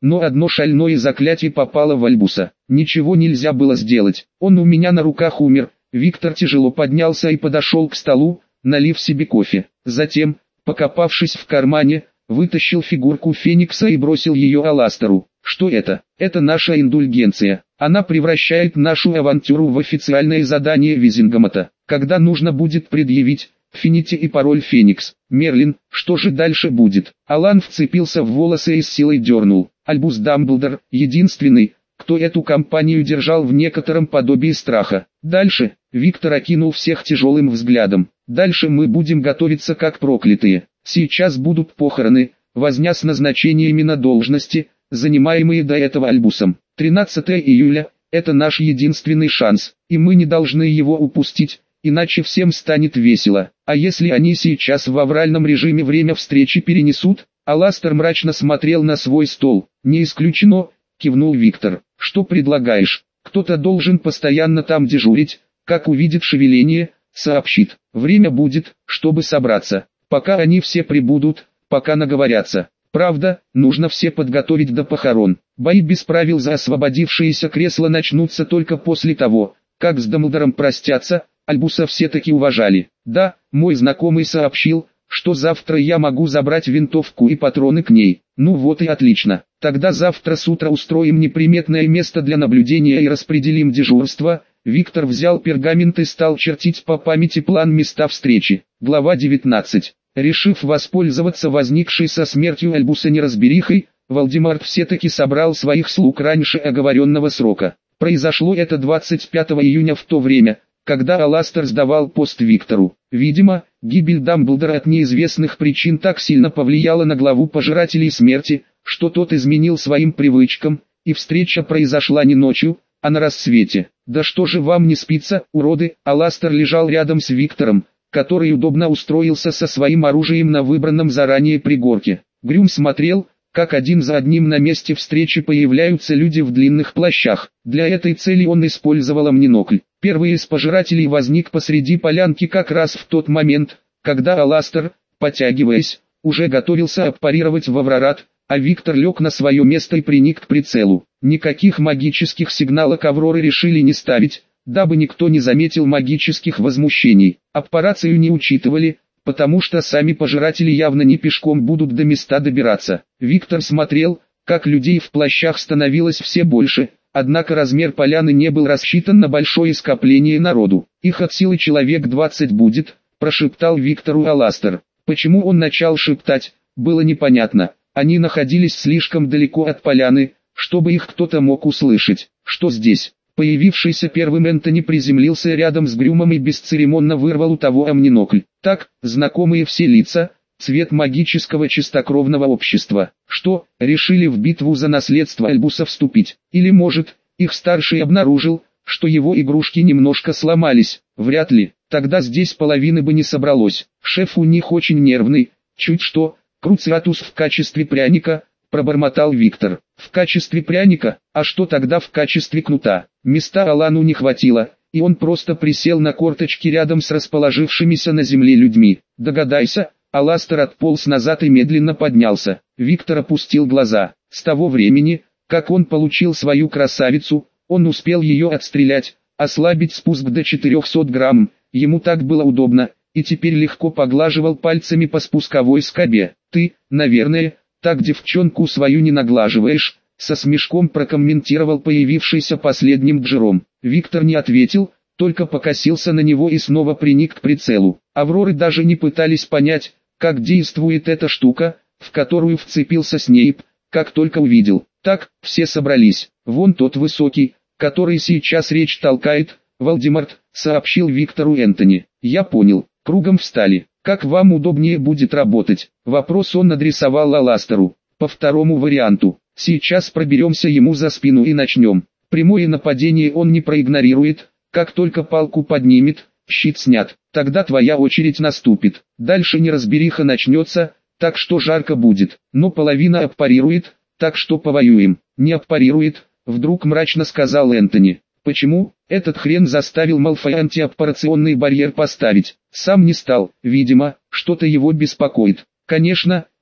но одно шальное заклятие попало в Альбуса. Ничего нельзя было сделать, он у меня на руках умер. Виктор тяжело поднялся и подошел к столу, налив себе кофе. Затем, покопавшись в кармане, вытащил фигурку Феникса и бросил ее Аластеру. Что это? Это наша индульгенция. Она превращает нашу авантюру в официальное задание Визингамата. Когда нужно будет предъявить Финити и пароль Феникс. Мерлин, что же дальше будет? Алан вцепился в волосы и с силой дернул. Альбус Дамблдор, единственный, кто эту компанию держал в некотором подобии страха. Дальше, Виктор окинул всех тяжелым взглядом. Дальше мы будем готовиться как проклятые. Сейчас будут похороны, возня с назначениями на должности, занимаемые до этого Альбусом. 13 июля – это наш единственный шанс, и мы не должны его упустить, иначе всем станет весело. А если они сейчас в авральном режиме время встречи перенесут? Аластер мрачно смотрел на свой стол. Не исключено, кивнул Виктор. Что предлагаешь? Кто-то должен постоянно там дежурить, как увидит шевеление, сообщит. Время будет, чтобы собраться. Пока они все прибудут, пока наговорятся. Правда, нужно все подготовить до похорон. Бои без правил за освободившиеся кресла начнутся только после того, как с Дамблдором простятся. Альбуса все-таки уважали. Да, мой знакомый сообщил, что завтра я могу забрать винтовку и патроны к ней. Ну вот и отлично. Тогда завтра с утра устроим неприметное место для наблюдения и распределим дежурство. Виктор взял пергамент и стал чертить по памяти план места встречи. Глава 19. Решив воспользоваться возникшей со смертью Альбуса неразберихой, Вальдемарт все-таки собрал своих слуг раньше оговоренного срока. Произошло это 25 июня в то время, когда Аластер сдавал пост Виктору. Видимо, гибель Дамблдора от неизвестных причин так сильно повлияла на главу Пожирателей Смерти, что тот изменил своим привычкам, и встреча произошла не ночью, а на рассвете. «Да что же вам не спится, уроды?» Аластер лежал рядом с Виктором, который удобно устроился со своим оружием на выбранном заранее пригорке. Грюм смотрел, как один за одним на месте встречи появляются люди в длинных плащах. Для этой цели он использовал амнинокль. Первый из пожирателей возник посреди полянки как раз в тот момент, когда Аластер, потягиваясь, уже готовился аппарировать в Аврорат, а Виктор лег на свое место и приник к прицелу. Никаких магических сигналок Авроры решили не ставить, дабы никто не заметил магических возмущений. Аппарацию не учитывали, потому что сами пожиратели явно не пешком будут до места добираться. Виктор смотрел, как людей в плащах становилось все больше, однако размер поляны не был рассчитан на большое скопление народу. «Их от силы человек 20 будет», – прошептал Виктору Аластер. Почему он начал шептать, было непонятно. Они находились слишком далеко от поляны, чтобы их кто-то мог услышать. «Что здесь?» Появившийся первым Энтони приземлился рядом с Грюмом и бесцеремонно вырвал у того амнинокль. Так, знакомые все лица, цвет магического чистокровного общества. Что, решили в битву за наследство Альбуса вступить? Или может, их старший обнаружил, что его игрушки немножко сломались? Вряд ли, тогда здесь половины бы не собралось. Шеф у них очень нервный, чуть что, Круциатус в качестве пряника, пробормотал Виктор. В качестве пряника, а что тогда в качестве кнута? Места Алану не хватило, и он просто присел на корточки рядом с расположившимися на земле людьми. Догадайся, Аластер отполз назад и медленно поднялся. Виктор опустил глаза. С того времени, как он получил свою красавицу, он успел ее отстрелять, ослабить спуск до 400 грамм, ему так было удобно, и теперь легко поглаживал пальцами по спусковой скобе. «Ты, наверное, так девчонку свою не наглаживаешь», со смешком прокомментировал появившийся последним Джером. Виктор не ответил, только покосился на него и снова приник к прицелу. Авроры даже не пытались понять, как действует эта штука, в которую вцепился Снейп, как только увидел. Так, все собрались. Вон тот высокий, который сейчас речь толкает, Вальдемарт, сообщил Виктору Энтони. Я понял, кругом встали. Как вам удобнее будет работать? Вопрос он адресовал Аластеру. По второму варианту. Сейчас проберемся ему за спину и начнем. Прямое нападение он не проигнорирует, как только палку поднимет, щит снят. Тогда твоя очередь наступит. Дальше неразбериха начнется, так что жарко будет. Но половина аппарирует, так что повоюем. Не аппарирует, вдруг мрачно сказал Энтони. Почему? Этот хрен заставил Малфоя антиаппарационный барьер поставить. Сам не стал, видимо, что-то его беспокоит. Конечно,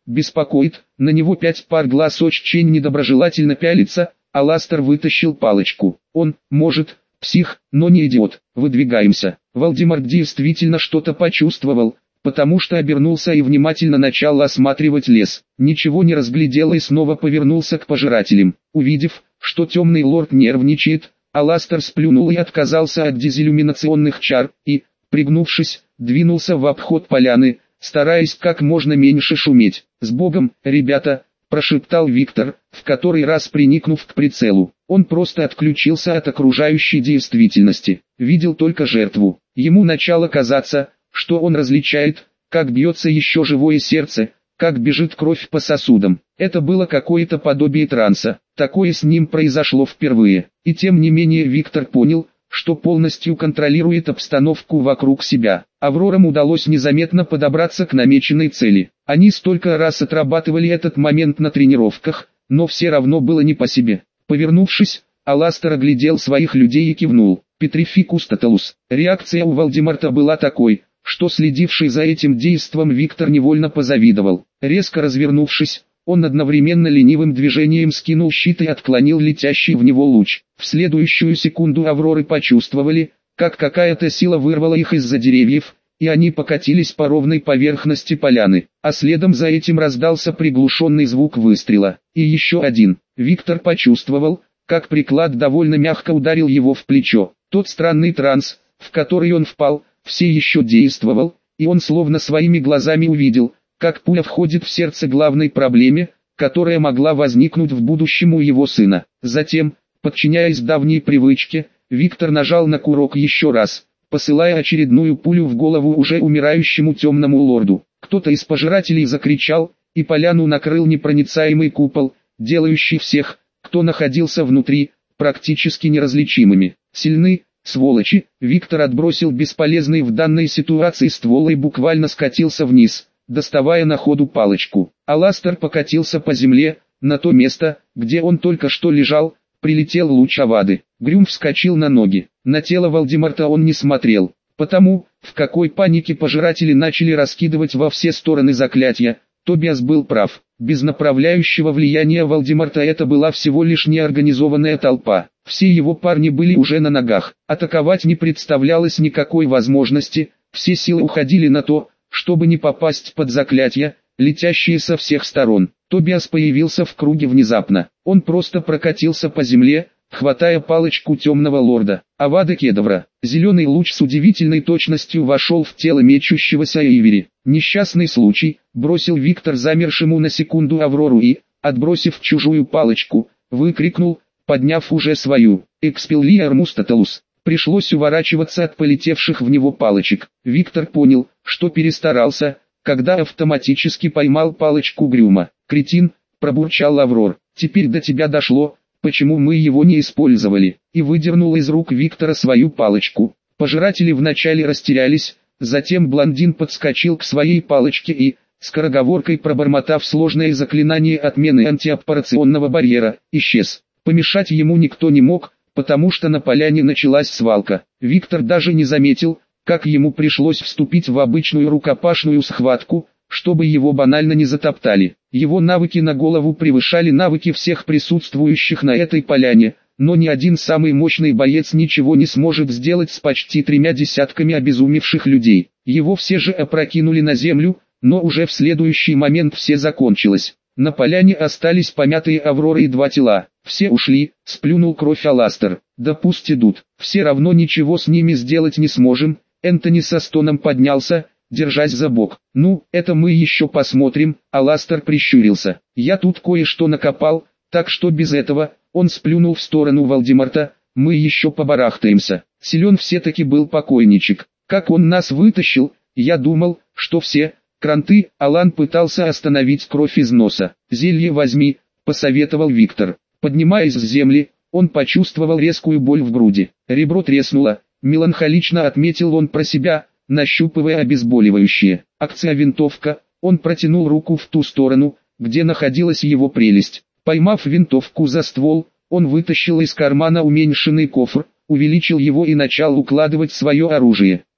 беспокоит, на него 5 пар глаз очень недоброжелательно пялится, а Ластер вытащил палочку. Он, может, псих, но не идиот. Выдвигаемся. Вальдемар действительно что-то почувствовал, потому что обернулся и внимательно начал осматривать лес. Ничего не разглядел и снова повернулся к пожирателям. Увидев, что темный лорд нервничает, Аластер сплюнул и отказался от дезиллюминационных чар, и, пригнувшись, двинулся в обход поляны, стараясь как можно меньше шуметь. «С Богом, ребята!» – прошептал Виктор, в который раз приникнув к прицелу. Он просто отключился от окружающей действительности, видел только жертву. Ему начало казаться, что он различает, как бьется еще живое сердце, как бежит кровь по сосудам. Это было какое-то подобие транса. Такое с ним произошло впервые. И тем не менее Виктор понял, что полностью контролирует обстановку вокруг себя. Аврорам удалось незаметно подобраться к намеченной цели. Они столько раз отрабатывали этот момент на тренировках, но все равно было не по себе. Повернувшись, Аластер оглядел своих людей и кивнул. «Петрификус тоталус». Реакция у Вальдемарта была такой, что следивший за этим действом Виктор невольно позавидовал. Резко развернувшись, он одновременно ленивым движением скинул щит и отклонил летящий в него луч. В следующую секунду Авроры почувствовали, как какая-то сила вырвала их из-за деревьев, и они покатились по ровной поверхности поляны. А следом за этим раздался приглушенный звук выстрела. И еще один. Виктор почувствовал, как приклад довольно мягко ударил его в плечо. Тот странный транс, в который он впал, все еще действовал, и он словно своими глазами увидел, как пуля входит в сердце главной проблеме, которая могла возникнуть в будущем у его сына. Затем, подчиняясь давней привычке, Виктор нажал на курок еще раз, посылая очередную пулю в голову уже умирающему темному лорду. Кто-то из пожирателей закричал, и поляну накрыл непроницаемый купол, делающий всех, кто находился внутри, практически неразличимыми. Сильны, сволочи! Виктор отбросил бесполезный в данной ситуации ствол и буквально скатился вниз, доставая на ходу палочку. Аластер покатился по земле, на то место, где он только что лежал, прилетел луч Авады. Грюм вскочил на ноги. На тело Вальдемарта он не смотрел, потому, в какой панике пожиратели начали раскидывать во все стороны заклятия. Тобиас был прав. Без направляющего влияния Вальдемарта это была всего лишь неорганизованная толпа. Все его парни были уже на ногах. Атаковать не представлялось никакой возможности, все силы уходили на то, чтобы не попасть под заклятия, летящие со всех сторон. Тобиас появился в круге внезапно. Он просто прокатился по земле, хватая палочку темного лорда. Авада Кедавра. Зеленый луч с удивительной точностью вошел в тело мечущегося Эйвери. Несчастный случай, бросил Виктор замершему на секунду Аврору и, отбросив чужую палочку, выкрикнул, подняв уже свою. «Экспеллиармус тоталус». Пришлось уворачиваться от полетевших в него палочек. Виктор понял, что перестарался, когда автоматически поймал палочку Грюма. «Кретин», пробурчал Аврор, «теперь до тебя дошло, почему мы его не использовали», и выдернул из рук Виктора свою палочку. Пожиратели вначале растерялись, затем блондин подскочил к своей палочке и, скороговоркой пробормотав сложное заклинание отмены антиаппарационного барьера, исчез. Помешать ему никто не мог, потому что на поляне началась свалка. Виктор даже не заметил, как ему пришлось вступить в обычную рукопашную схватку, чтобы его банально не затоптали. Его навыки на голову превышали навыки всех присутствующих на этой поляне, но ни один самый мощный боец ничего не сможет сделать с почти 3 десятками обезумевших людей. Его все же опрокинули на землю, но уже в следующий момент все закончилось. На поляне остались помятые Авроры и 2 тела. Все ушли, сплюнул кровь Аластер. Да пусть идут, все равно ничего с ними сделать не сможем. Энтони со стоном поднялся, держась за бок. «Ну, это мы еще посмотрим», — Аластер прищурился. «Я тут кое-что накопал, так что без этого», — он сплюнул в сторону Вальдемарта, «мы еще побарахтаемся». Силен все-таки был покойничек. Как он нас вытащил, я думал, что все, кранты, Алан пытался остановить кровь из носа. «Зелье возьми», — посоветовал Виктор. Поднимаясь с земли, он почувствовал резкую боль в груди. Ребро треснуло, меланхолично отметил он про себя, нащупывая обезболивающее. Акция винтовка, он протянул руку в ту сторону, где находилась его прелесть. Поймав винтовку за ствол, он вытащил из кармана уменьшенный кофр, увеличил его и начал укладывать свое оружие.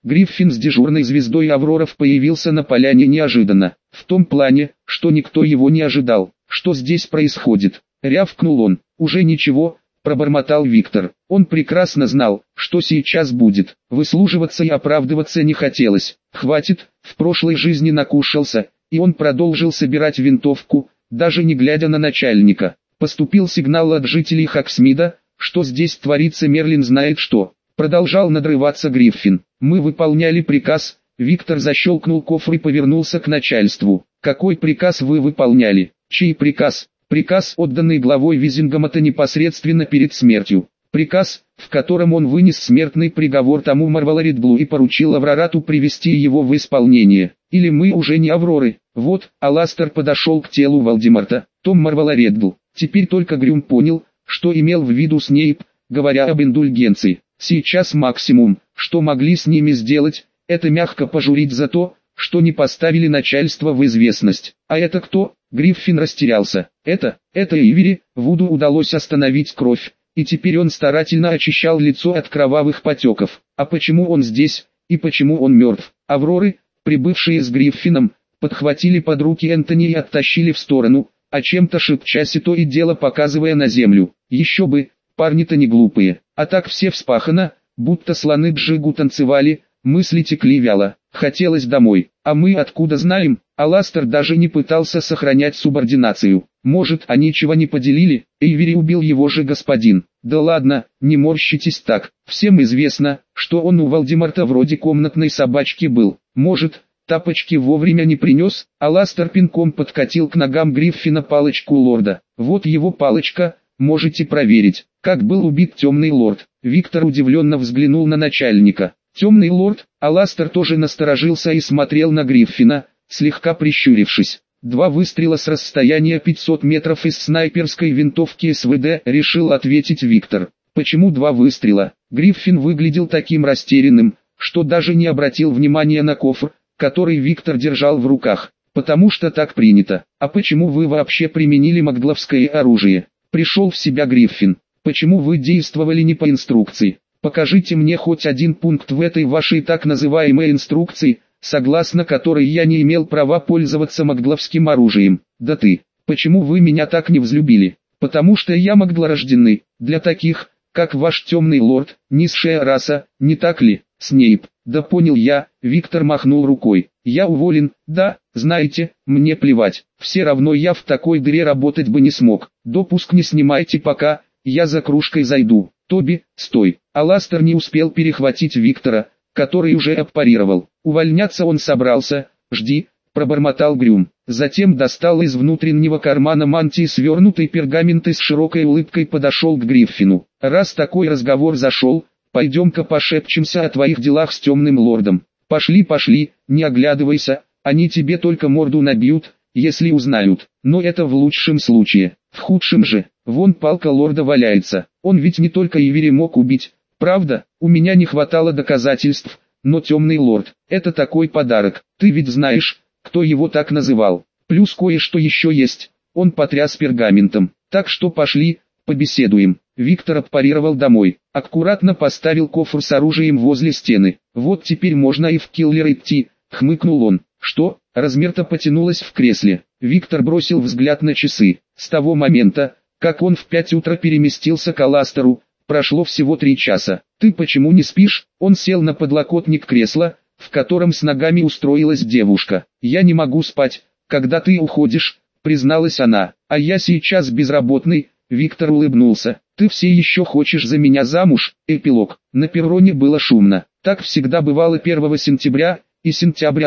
Гриффин с дежурной звездой Авроров появился на поляне неожиданно, в том плане, что никто его не ожидал. «Что здесь происходит?» — рявкнул он. «Уже ничего», — пробормотал Виктор. Он прекрасно знал, что сейчас будет. Выслуживаться и оправдываться не хотелось. Хватит, в прошлой жизни накушался, и он продолжил собирать винтовку, даже не глядя на начальника. Поступил сигнал от жителей Хоксмида, что здесь творится Мерлин знает что. Продолжал надрываться Гриффин. «Мы выполняли приказ». Виктор защелкнул кофр и повернулся к начальству. «Какой приказ вы выполняли?» «Чей приказ?» «Приказ, отданный главой Визингамата непосредственно перед смертью. Приказ, в котором он вынес смертный приговор тому Марваларедблу и поручил Аврорату привести его в исполнение. Или мы уже не Авроры?» Вот, Аластер подошел к телу Волдемарта. Том Марваларедбл. Теперь только Грюм понял, что имел в виду Снейп, говоря об индульгенции. Сейчас максимум, что могли с ними сделать, это мягко пожурить за то, что не поставили начальство в известность. «А это кто?» Гриффин растерялся. Это Ивери». Вуду удалось остановить кровь, и теперь он старательно очищал лицо от кровавых потеков. «А почему он здесь, и почему он мертв?» Авроры, прибывшие с Гриффином, подхватили под руки Энтони и оттащили в сторону, о чем-то шепчась и то и дело показывая на землю. Еще бы, парни-то не глупые. А так все вспахано, будто слоны джигу танцевали, мысли текли вяло. Хотелось домой. А мы откуда знаем? Аластер даже не пытался сохранять субординацию. Может, они чего не поделили? Эйвери убил его же господин. Да ладно, не морщитесь так. Всем известно, что он у Волдемарта вроде комнатной собачки был. Может, тапочки вовремя не принес? Аластер пинком подкатил к ногам Гриффина палочку лорда. Вот его палочка, можете проверить, как был убит темный лорд. Виктор удивленно взглянул на начальника. Темный лорд? Аластер тоже насторожился и смотрел на Гриффина, слегка прищурившись. 2 выстрела с расстояния 500 метров из снайперской винтовки СВД, решил ответить Виктор. Почему 2 выстрела? Гриффин выглядел таким растерянным, что даже не обратил внимания на кофр, который Виктор держал в руках. Потому что так принято. А почему вы вообще применили макгловское оружие? Пришел в себя Гриффин. Почему вы действовали не по инструкции? Покажите мне хоть один пункт в этой вашей так называемой инструкции, согласно которой я не имел права пользоваться макгловским оружием. Да ты, почему вы меня так не взлюбили? Потому что я макглорожденный, для таких, как ваш темный лорд, низшая раса, не так ли, Снейп? Да понял я, Виктор махнул рукой. Я уволен, да, знаете, мне плевать, все равно я в такой дыре работать бы не смог. Допуск не снимайте пока, я за кружкой зайду. Тоби, стой. Аластер не успел перехватить Виктора, который уже отпарировал. Увольняться он собрался. «Жди», — пробормотал Грюм. Затем достал из внутреннего кармана мантии свернутый пергамент и с широкой улыбкой подошел к Гриффину. «Раз такой разговор зашел, пойдем-ка пошепчемся о твоих делах с темным лордом. Пошли, не оглядывайся, они тебе только морду набьют, если узнают. Но это в лучшем случае, в худшем же, вон палка лорда валяется. Он ведь не только Ивери мог убить, правда? У меня не хватало доказательств, но темный лорд, это такой подарок. Ты ведь знаешь, кто его так называл. Плюс кое-что еще есть». Он потряс пергаментом. «Так что пошли, побеседуем». Виктор отпарировал домой, аккуратно поставил кофр с оружием возле стены. «Вот теперь можно и в киллер идти», — хмыкнул он. «Что?» Размерта потянулась в кресле. Виктор бросил взгляд на часы. С того момента, как он в 5 утра переместился к Аластеру, прошло всего 3 часа. «Ты почему не спишь?» Он сел на подлокотник кресла, в котором с ногами устроилась девушка. «Я не могу спать, когда ты уходишь», — призналась она. «А я сейчас безработный», — Виктор улыбнулся. «Ты все еще хочешь за меня замуж?» Эпилог. На перроне было шумно. Так всегда бывало 1 сентября, и сентябрь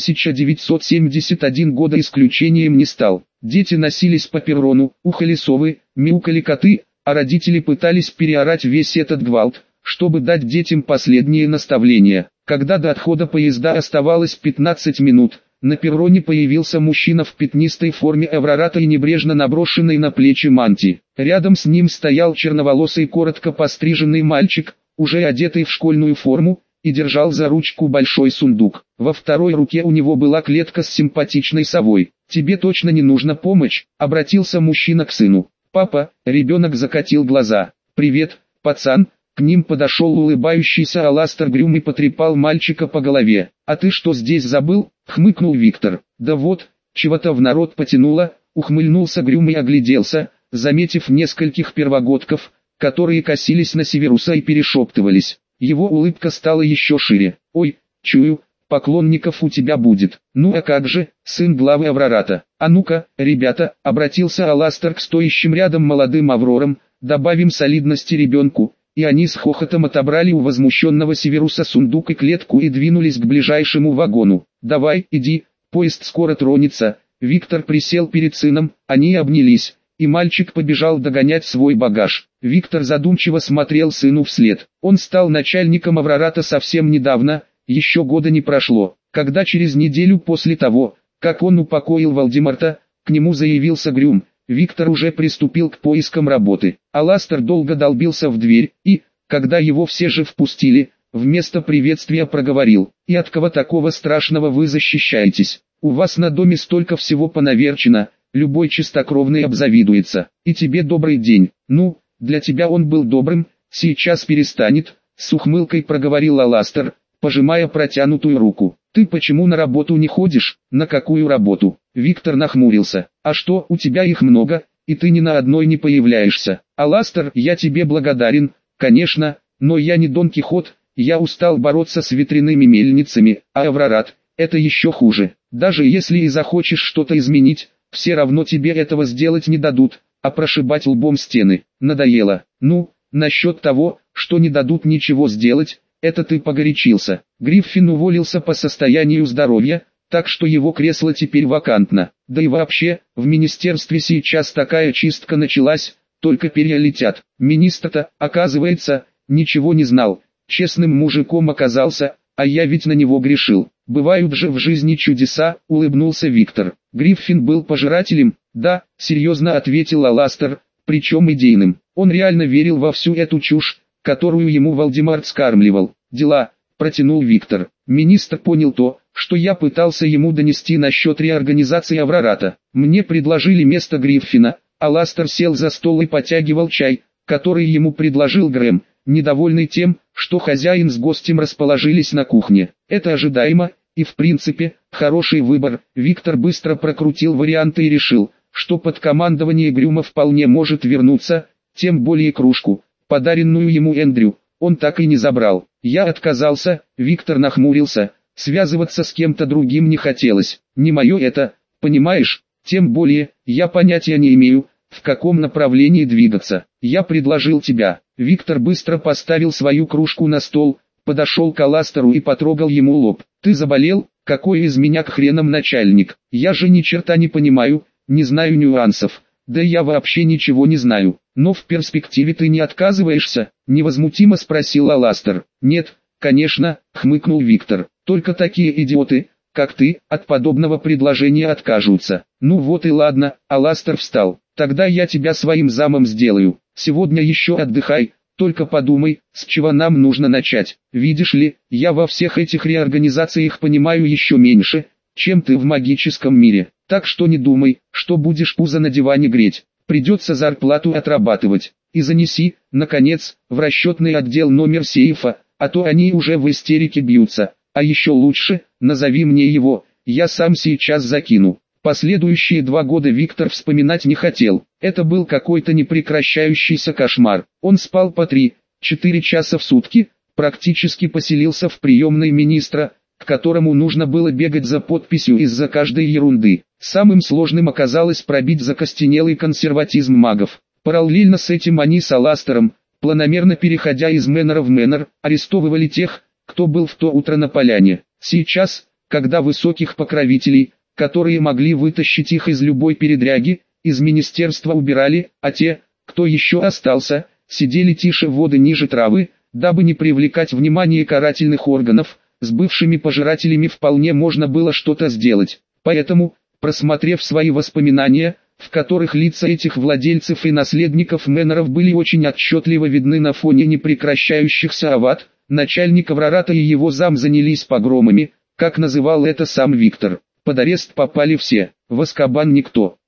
1971 года исключением не стал. Дети носились по перрону, ухали совы, мяукали коты, а родители пытались переорать весь этот гвалт, чтобы дать детям последние наставления. Когда до отхода поезда оставалось 15 минут, на перроне появился мужчина в пятнистой форме Аврората и небрежно наброшенной на плечи мантии. Рядом с ним стоял черноволосый коротко постриженный мальчик, уже одетый в школьную форму, и держал за ручку большой сундук. Во второй руке у него была клетка с симпатичной совой. «Тебе точно не нужна помощь?» — обратился мужчина к сыну. «Папа», — ребенок закатил глаза. «Привет, пацан», К ним подошел улыбающийся Аластер Грюм и потрепал мальчика по голове. «А ты что здесь забыл?» — хмыкнул Виктор. «Да вот, чего-то в народ потянуло», — ухмыльнулся Грюм и огляделся, заметив нескольких первогодков, которые косились на Северуса и перешептывались. Его улыбка стала еще шире. «Ой, чую, поклонников у тебя будет. Ну а как же, сын главы Аврората? А ну-ка, ребята», — обратился Аластер к стоящим рядом молодым Аврорам, «добавим солидности ребенку». И они с хохотом отобрали у возмущенного Северуса сундук и клетку и двинулись к ближайшему вагону. «Давай, иди, поезд скоро тронется». Виктор присел перед сыном, они обнялись, и мальчик побежал догонять свой багаж. Виктор задумчиво смотрел сыну вслед. Он стал начальником Аврората совсем недавно, еще года не прошло, когда через неделю после того, как он упокоил Вальдемарта, к нему заявился Грюм. Виктор уже приступил к поискам работы. Аластер долго долбился в дверь и, когда его все же впустили, вместо приветствия проговорил: «И от кого такого страшного вы защищаетесь? У вас на доме столько всего понаверчено, любой чистокровный обзавидуется. И тебе добрый день». «Ну, для тебя он был добрым, сейчас перестанет», — с ухмылкой проговорил Аластер, пожимая протянутую руку. «Ты почему на работу не ходишь?» «На какую работу?» Виктор нахмурился. «А что, у тебя их много, и ты ни на одной не появляешься?» «Аластер, я тебе благодарен, конечно, но я не Дон Кихот, я устал бороться с ветряными мельницами, а Аврорат — это еще хуже. Даже если и захочешь что-то изменить, все равно тебе этого сделать не дадут, а прошибать лбом стены надоело. Ну, насчет того, что не дадут ничего сделать, это ты погорячился. Гриффин уволился по состоянию здоровья, так что его кресло теперь вакантно. Да и вообще, в министерстве сейчас такая чистка началась, только перья летят. Министр-то, оказывается, ничего не знал, честным мужиком оказался, а я ведь на него грешил. Бывают же в жизни чудеса», — улыбнулся Виктор. «Гриффин был пожирателем?» «Да», — серьезно ответил Аластер, причем идейным. Он реально верил во всю эту чушь, которую ему Вальдемарт скармливал. «Дела», — протянул Виктор. «Министр понял то, что я пытался ему донести насчет реорганизации Аврората. Мне предложили место Гриффина». Аластер сел за стол и потягивал чай, который ему предложил Грэм, недовольный тем, что хозяин с гостем расположились на кухне. «Это ожидаемо, и в принципе, хороший выбор». Виктор быстро прокрутил варианты и решил, что под командование Грюма вполне может вернуться, тем более кружку, подаренную ему Эндрю, он так и не забрал. «Я отказался», — Виктор нахмурился, связываться с кем-то другим не хотелось. «Не мое это, понимаешь, тем более, я понятия не имею, в каком направлении двигаться. Я предложил тебя». Виктор быстро поставил свою кружку на стол, подошел к Аластеру и потрогал ему лоб. «Ты заболел? Какой из меня к хренам начальник? Я же ни черта не понимаю, не знаю нюансов. Да я вообще ничего не знаю. Но в перспективе ты не отказываешься?» Невозмутимо спросил Аластер. «Нет, конечно», — хмыкнул Виктор. «Только такие идиоты, как ты, от подобного предложения откажутся». «Ну вот и ладно», — Аластер встал. «Тогда я тебя своим замом сделаю. Сегодня еще отдыхай, только подумай, с чего нам нужно начать. Видишь ли, я во всех этих реорганизациях понимаю еще меньше, чем ты в магическом мире. Так что не думай, что будешь пузо на диване греть. Придется зарплату отрабатывать. И занеси, наконец, в расчетный отдел номер сейфа, а то они уже в истерике бьются. А еще лучше, назови мне его, я сам сейчас закину». Последующие 2 года Виктор вспоминать не хотел. Это был какой-то непрекращающийся кошмар. Он спал по 3-4 часа в сутки, практически поселился в приемной министра, к которому нужно было бегать за подписью из-за каждой ерунды. Самым сложным оказалось пробить закостенелый консерватизм магов. Параллельно с этим они с Аластером, планомерно переходя из Мэннера в Мэннер, арестовывали тех, кто был в то утро на поляне. Сейчас, когда высоких покровителей, которые могли вытащить их из любой передряги, из министерства убирали, а те, кто еще остался, сидели тише воды ниже травы, дабы не привлекать внимание карательных органов, с бывшими пожирателями вполне можно было что-то сделать. Поэтому, просмотрев свои воспоминания, в которых лица этих владельцев и наследников Мэннеров были очень отчетливо видны на фоне непрекращающихся авад, начальник Аврората и его зам занялись погромами, как называл это сам Виктор. Под арест попали все, в Азкабан никто.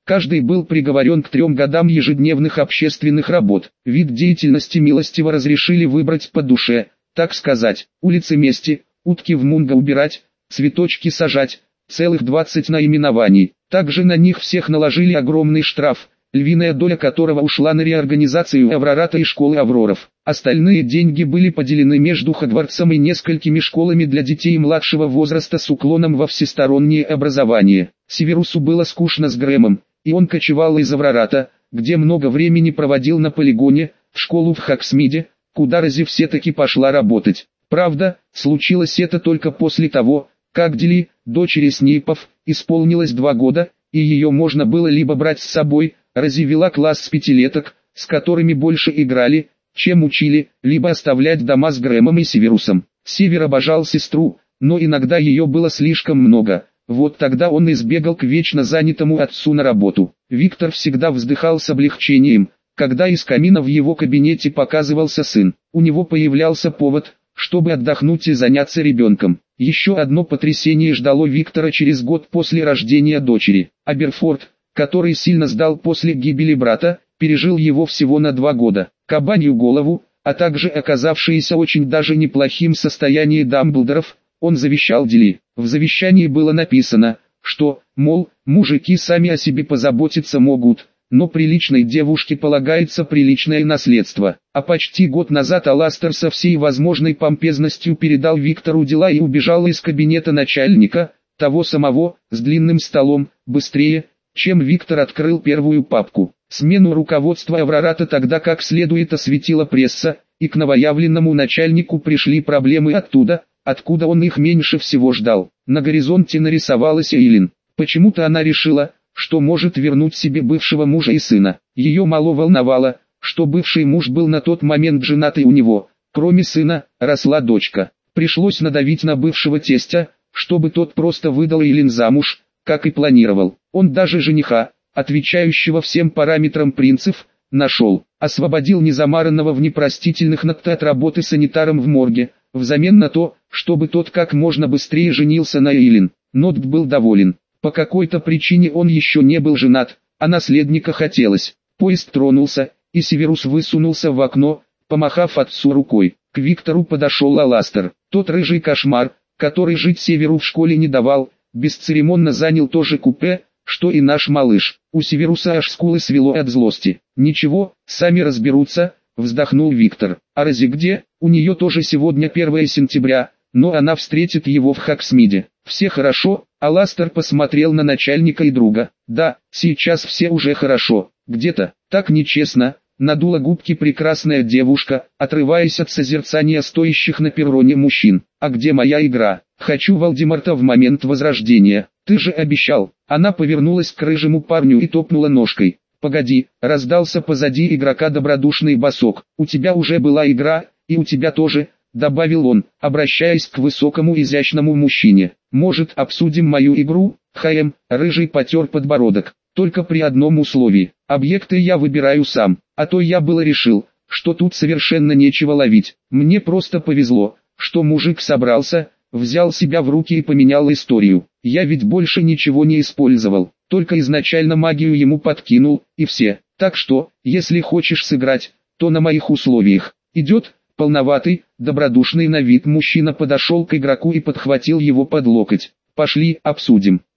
Каждый был приговорен к 3 годам ежедневных общественных работ. Вид деятельности милостиво разрешили выбрать по душе, так сказать, улицы мести, утки в мунго убирать, цветочки сажать, целых 20 наименований. Также на них всех наложили огромный штраф, львиная доля которого ушла на реорганизацию Аврората и школы Авроров. Остальные деньги были поделены между Хогвартсом и несколькими школами для детей младшего возраста с уклоном во всестороннее образование. Северусу было скучно с Грэмом, и он кочевал из Аврората, где много времени проводил на полигоне, в школу в Хогсмиде, куда Рози все-таки пошла работать. Правда, случилось это только после того, как Дили, дочери Снейпов, исполнилось 2 года, и ее можно было либо брать с собой, Рози вела класс с 5-леток, с которыми больше играли, чем учили, либо оставлять дома с Грэмом и Северусом. Север обожал сестру, но иногда ее было слишком много. Вот тогда он избегал к вечно занятому отцу на работу. Виктор всегда вздыхал с облегчением, когда из камина в его кабинете показывался сын. У него появлялся повод, чтобы отдохнуть и заняться ребенком. Еще одно потрясение ждало Виктора через год после рождения дочери. Аберфорд, который сильно сдал после гибели брата, пережил его всего на 2 года. Кабанью голову, а также оказавшееся очень даже неплохим состояние Дамблдоров, он завещал Дили. В завещании было написано, что, мол, мужики сами о себе позаботиться могут, но приличной девушке полагается приличное наследство. А почти год назад Аластер со всей возможной помпезностью передал Виктору дела и убежал из кабинета начальника, того самого, с длинным столом, быстрее, чем Виктор открыл первую папку. Смену руководства Аврората тогда как следует осветила пресса, и к новоявленному начальнику пришли проблемы оттуда, откуда он их меньше всего ждал. На горизонте нарисовалась Эйлин. Почему-то она решила, что может вернуть себе бывшего мужа и сына. Ее мало волновало, что бывший муж был на тот момент женат и у него, кроме сына, росла дочка. Пришлось надавить на бывшего тестя, чтобы тот просто выдал Эйлин замуж, как и планировал. Он даже жениха, отвечающего всем параметрам принцев, нашел. Освободил незамаранного в непростительных ногтях от работы санитаром в морге, взамен на то, чтобы тот как можно быстрее женился на Эйлин. Нотт был доволен. По какой-то причине он еще не был женат, а наследника хотелось. Поезд тронулся, и Северус высунулся в окно, помахав отцу рукой. К Виктору подошел Аластер. Тот рыжий кошмар, который жить Северу в школе не давал, бесцеремонно занял то же купе, что и наш малыш. У Северуса аж скулы свело от злости. «Ничего, сами разберутся», — вздохнул Виктор. «А Рози где? У нее тоже сегодня 1 сентября, но она встретит его в Хогсмиде. Все хорошо?» Аластер посмотрел на начальника и друга. «Да, сейчас все уже хорошо. Где-то, так нечестно», — надула губки прекрасная девушка, отрываясь от созерцания стоящих на перроне мужчин. «А где моя игра? Хочу Волдеморта в момент возрождения. Ты же обещал». Она повернулась к рыжему парню и топнула ножкой. «Погоди», — раздался позади игрока добродушный босок. «У тебя уже была игра, и у тебя тоже», — добавил он, обращаясь к высокому изящному мужчине. «Может, обсудим мою игру?» «ХМ», — рыжий потер подбородок. «Только при одном условии. Объекты я выбираю сам, а то я было решил, что тут совершенно нечего ловить. Мне просто повезло, что мужик собрался, взял себя в руки и поменял историю. Я ведь больше ничего не использовал, только изначально магию ему подкинул, и все. Так что, если хочешь сыграть, то на моих условиях. Идет?» Полноватый, добродушный на вид мужчина подошел к игроку и подхватил его под локоть. «Пошли, обсудим».